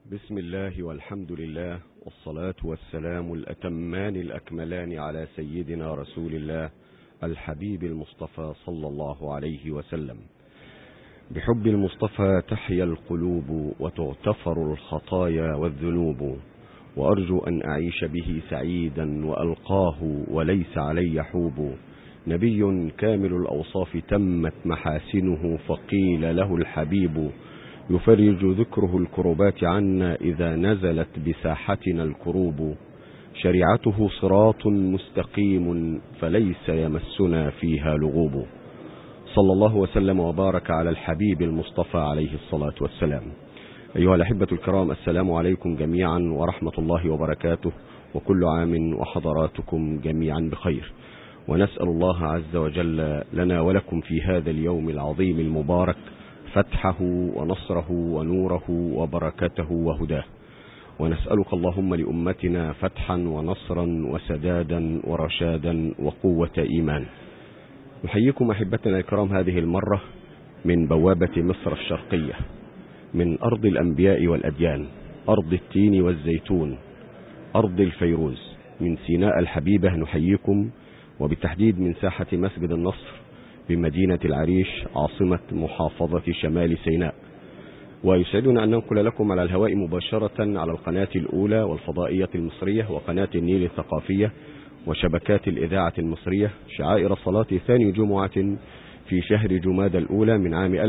بسم الله والحمد لله والصلاة والسلام الأتمان الأكملان على سيدنا رسول الله الحبيب المصطفى صلى الله عليه وسلم. بحب المصطفى تحيا القلوب وتغتفر الخطايا والذنوب، وأرجو أن أعيش به سعيدا وألقاه وليس علي حوب. نبي كامل الأوصاف تمت محاسنه، فقيل له الحبيب. يفرج ذكره الكربات عنا إذا نزلت بساحتنا الكروب. شريعته صراط مستقيم فليس يمسنا فيها لغوب. صلى الله وسلم وبارك على الحبيب المصطفى عليه الصلاة والسلام. أيها الأحبة الكرام، السلام عليكم جميعا ورحمة الله وبركاته، وكل عام وحضراتكم جميعا بخير. ونسأل الله عز وجل لنا ولكم في هذا اليوم العظيم المبارك فتحه ونصره ونوره وبركته وهداه. ونسألك اللهم لأمتنا فتحا ونصرا وسدادا ورشادا وقوة إيمان. نحييكم أحبتنا الكرام هذه المرة من بوابة مصر الشرقية، من أرض الأنبياء والأديان، أرض التين والزيتون، أرض الفيروز، من سيناء الحبيبة. نحييكم وبالتحديد من ساحة مسجد النصر بمدينة العريش عاصمة محافظة شمال سيناء. ويسعدنا أن ننقل لكم على الهواء مباشرة على القناة الأولى والفضائية المصرية وقناة النيل الثقافية وشبكات الإذاعة المصرية شعائر صلاة ثاني جمعة في شهر جمادى الأولى من عام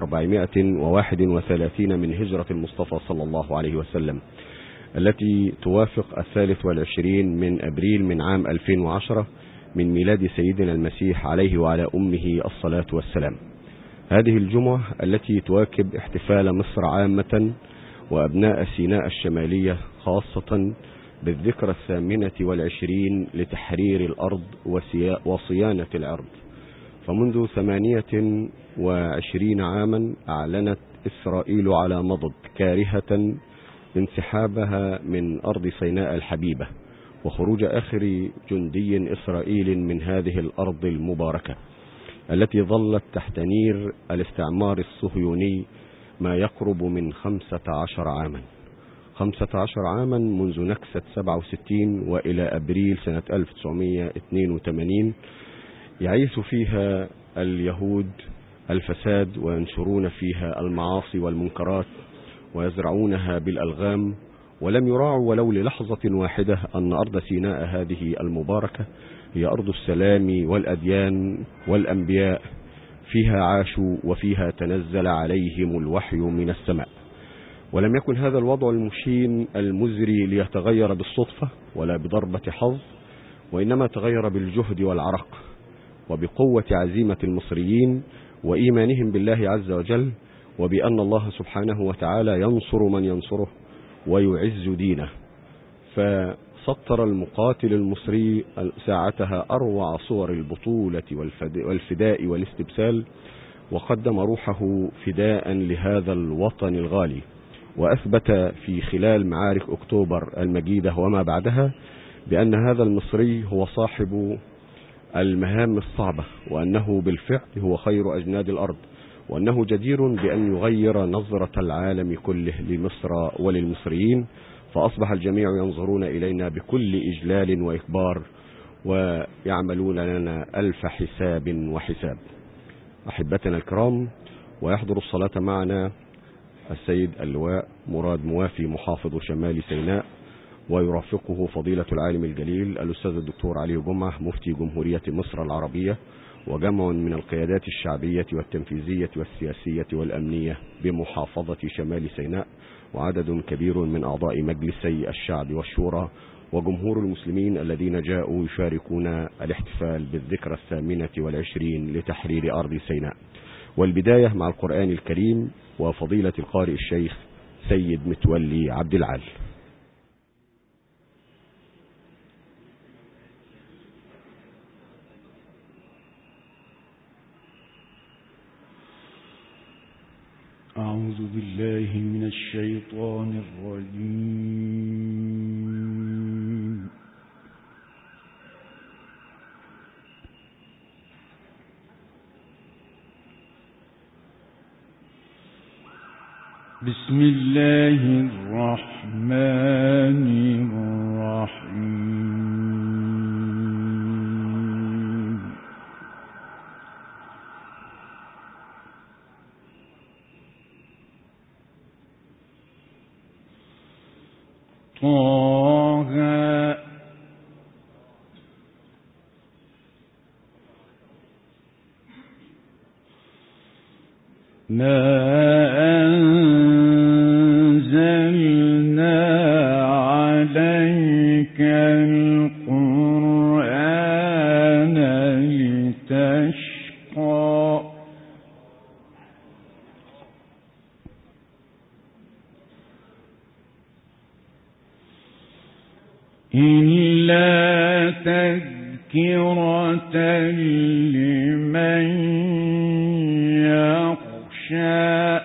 1431 من هجرة المصطفى صلى الله عليه وسلم، التي توافق 23 من أبريل من عام 2010 من ميلاد سيدنا المسيح عليه وعلى أمه الصلاة والسلام. هذه الجمعة التي تواكب احتفال مصر عامة وأبناء سيناء الشمالية خاصة بالذكرى 28 لتحرير الأرض وصيانة الأرض. فمنذ 28 عاما أعلنت إسرائيل على مضض كارهة انسحابها من أرض سيناء الحبيبة وخروج آخر جندي إسرائيل من هذه الأرض المباركة التي ظلت تحت نير الاستعمار الصهيوني ما يقرب من 15 عاما. 15 عاما منذ نكسة 67 وإلى أبريل سنة 1982 يعيش فيها اليهود الفساد وينشرون فيها المعاصي والمنكرات ويزرعونها بالألغام، ولم يراعوا ولو للحظة واحدة أن أرض سيناء هذه المباركة هي أرض السلام والأديان والأنبياء، فيها عاشوا وفيها تنزل عليهم الوحي من السماء. ولم يكن هذا الوضع المشين المزري ليتغير بالصدفة ولا بضربة حظ، وإنما تغير بالجهد والعرق وبقوة عزيمة المصريين وإيمانهم بالله عز وجل، وبأن الله سبحانه وتعالى ينصر من ينصره ويعز دينه. فسطر المقاتل المصري ساعتها أروع صور البطولة والفداء والاستبسال، وقدم روحه فداء لهذا الوطن الغالي، وأثبت في خلال معارك أكتوبر المجيدة وما بعدها بأن هذا المصري هو صاحب المهام الصعبة، وأنه بالفعل هو خير أجناد الأرض، وأنه جدير بأن يغير نظرة العالم كله لمصر وللمصريين. فأصبح الجميع ينظرون إلينا بكل إجلال وإكبار ويعملون لنا ألف حساب وحساب. أحبتنا الكرام، ويحضر الصلاة معنا السيد اللواء مراد موافي محافظ شمال سيناء، ويرافقه فضيلة العالم الجليل الأستاذ الدكتور علي جمعة مفتي جمهورية مصر العربية، وجمع من القيادات الشعبية والتنفيذية والسياسية والأمنية بمحافظة شمال سيناء، وعدد كبير من أعضاء مجلسي الشعب والشورى وجمهور المسلمين الذين جاءوا يشاركون الاحتفال بالذكرى 28 لتحرير أرض سيناء. والبداية مع القرآن الكريم وفضيلة القارئ الشيخ سيد متولي عبد العال. أعوذ بالله من الشيطان الرجيم. بسم الله الرحمن الرحيم. طه ما أنزلنا عليك القرآن لتشقى إلا تذكرة لمن يخشى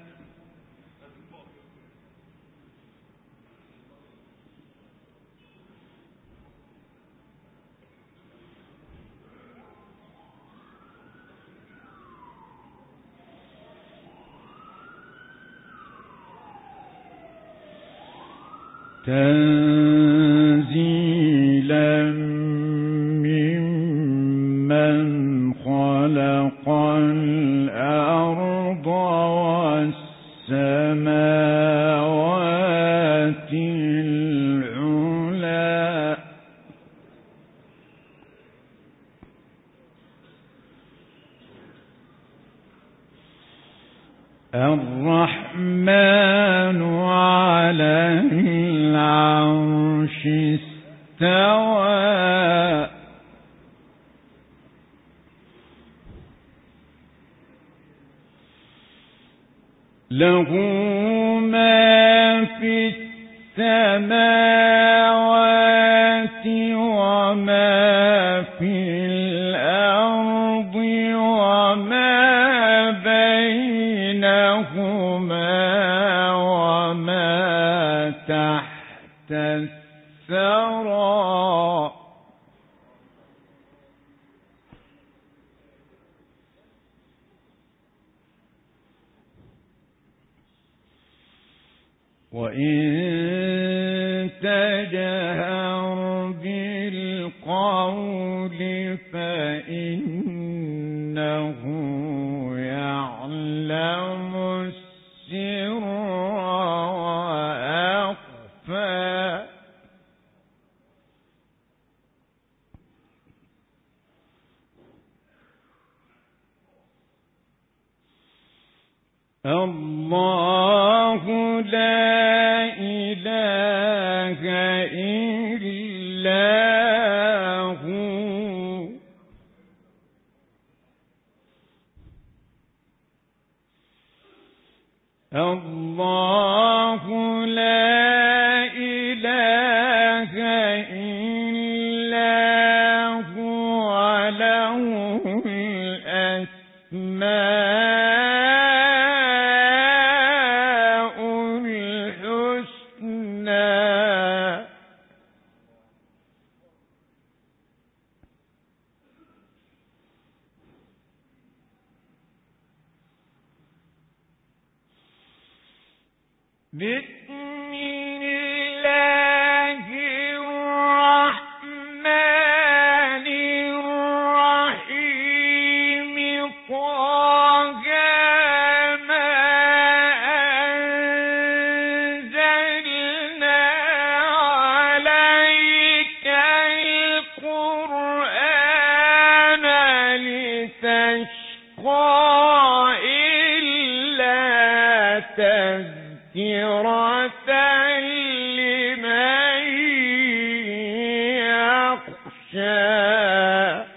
تنزيلا ممن خلق الأرض والسماوات العلى الرحمن على العرش استوى له ما في السماوات وما في الأرض وما بينهما وما تحت الثرى وإن تجهر بالقول فإنه يعلم السر وأخفى الله لا إله إلا هو الله لا إله إلا هو له الأسماء الحسنى بسم الله الرحمن الرحيم طه ما أنزلنا عليك القرآن لتشقى إلا تذكرة لمن يخشى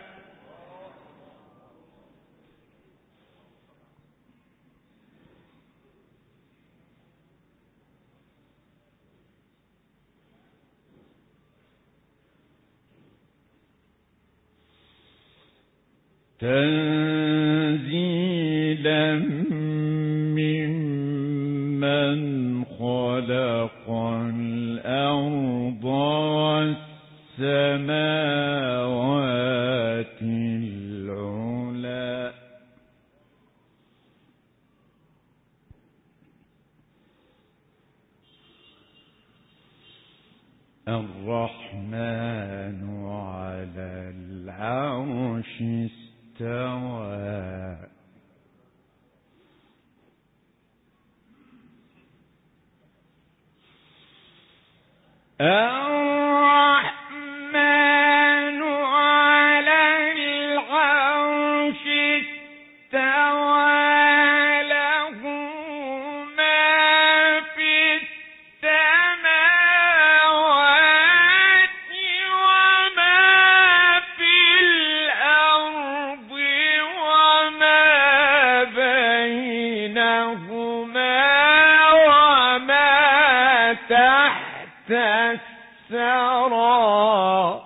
تنزيلا ممن خلق الأرض والسماوات العلى الثرى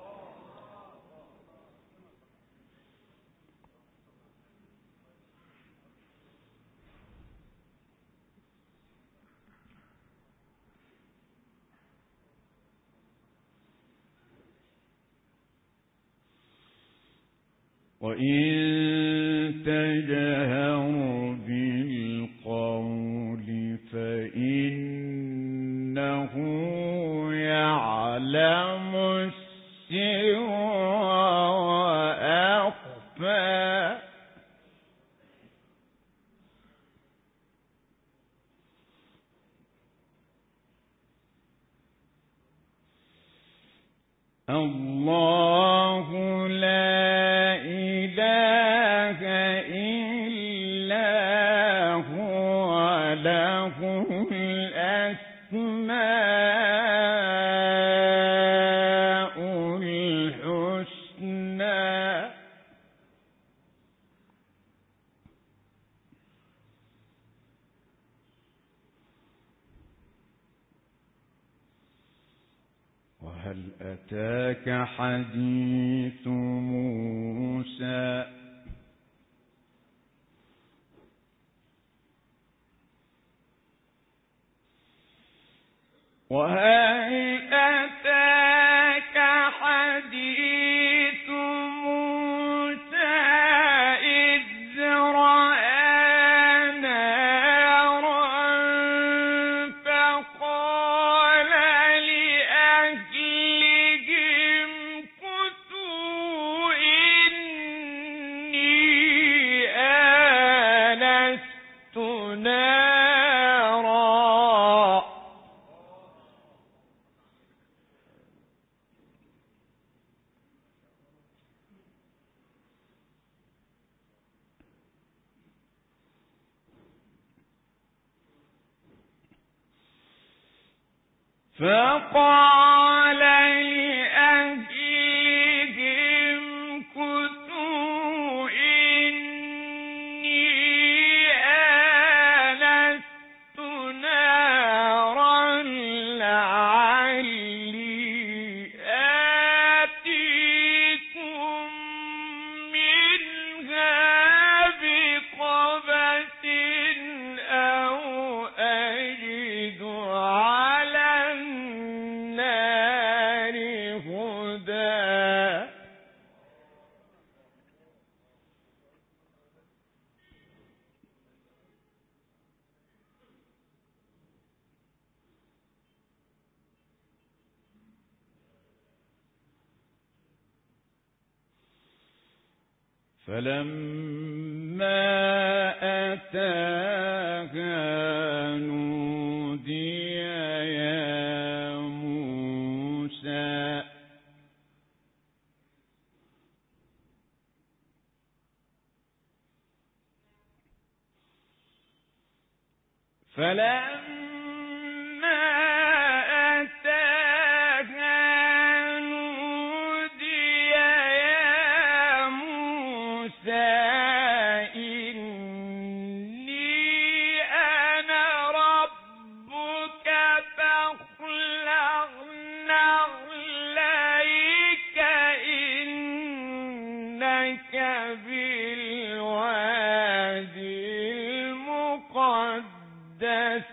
وإن تجهر بالقول فإنه يعلم السر وأخفى الله لا إله إلا هو له الأسماء الحسنى وهل أتاك حديث موسى وهل أتاك حديث موسى إذ رأى نارا فقال لأهلهم كثوا إني آنست نارا فقال لأهلهم كثوا إني آنست نارا لعلي آتيكم منها بقبس أو أجد على النار هدى فلما أتاها نودي يا موسى فلما أتاها نودي يا موسى إني أنا ربك فاخلع نعليك إنك بالوادي المقدس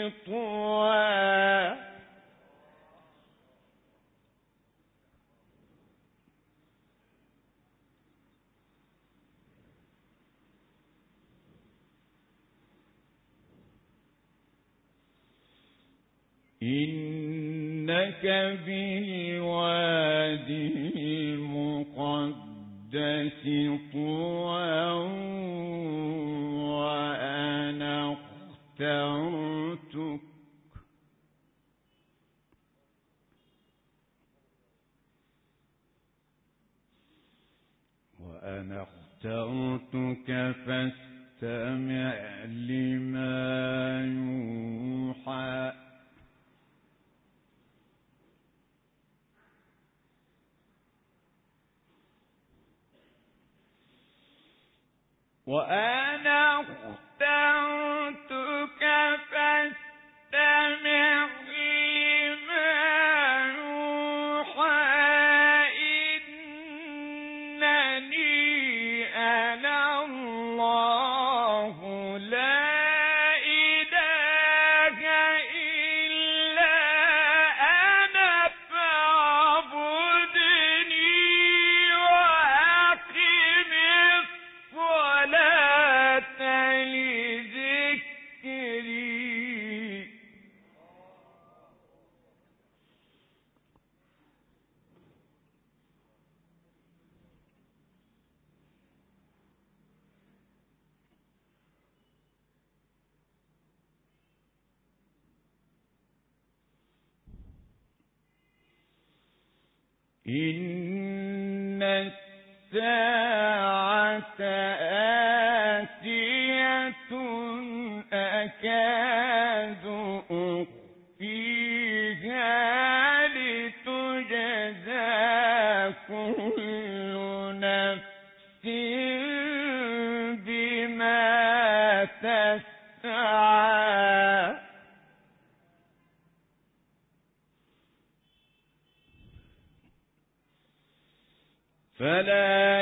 طوى إنك بالوادي المقدس طوى وأنا اخترتك فاستمع لما يوحى وأنا اخترتك فاستمع لما إن الساعة آتية أكاد أخفيها لتجزى كل نفس بما تسعى فلا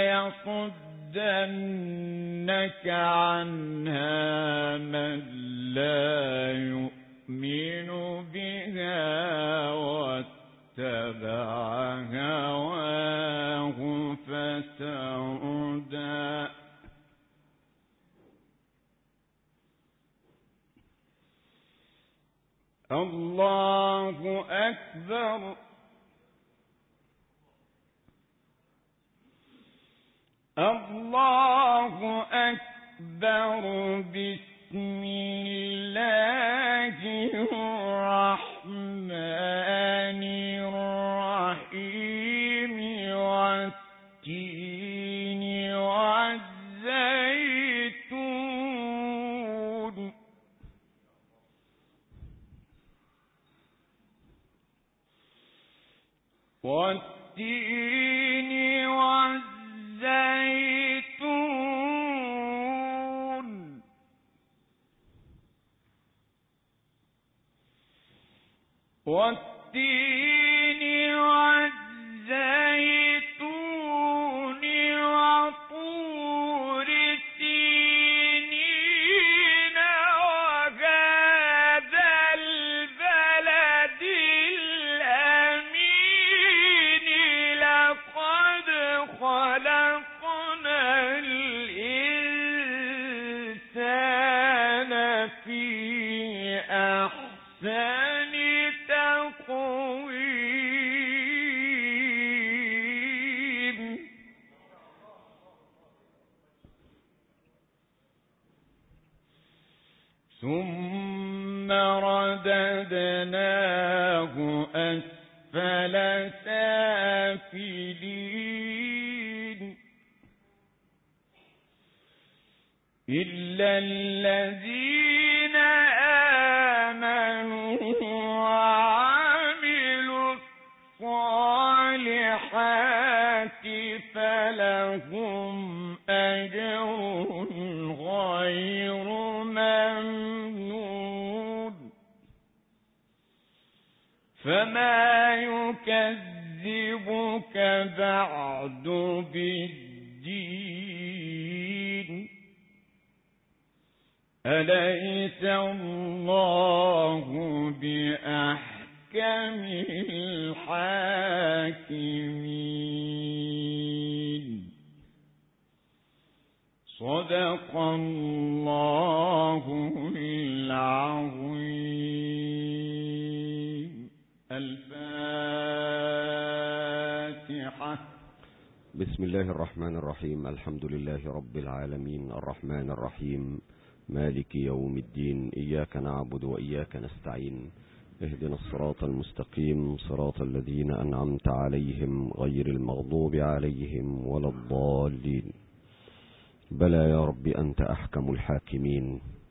يصدنك عنها من لا يؤمن بها واتبع هواه فتردى الله أكبر الله أكبر بسم الله الرحمن الرحيم والتين والزيتون والتين والزيتون والتين والزيتون وطور سينين وهذا البلد الأمين لقد خلقنا الإنسان في أحسن تقويم ثم رددناه أسفل سافلين إلا الذين آمنوا وعملوا الصالحات فلهم أجر غير ممنون فما يكذبك بعد بالدين أليس الله بأحكم الحاكمين صدق الله العظيم الفاتحة بسم الله الرحمن الرحيم الحمد لله رب العالمين الرحمن الرحيم مالك يوم الدين إياك نعبد وإياك نستعين اهدنا الصراط المستقيم صراط الذين أنعمت عليهم غير المغضوب عليهم ولا الضالين بلى يا رب أنت أحكم الحاكمين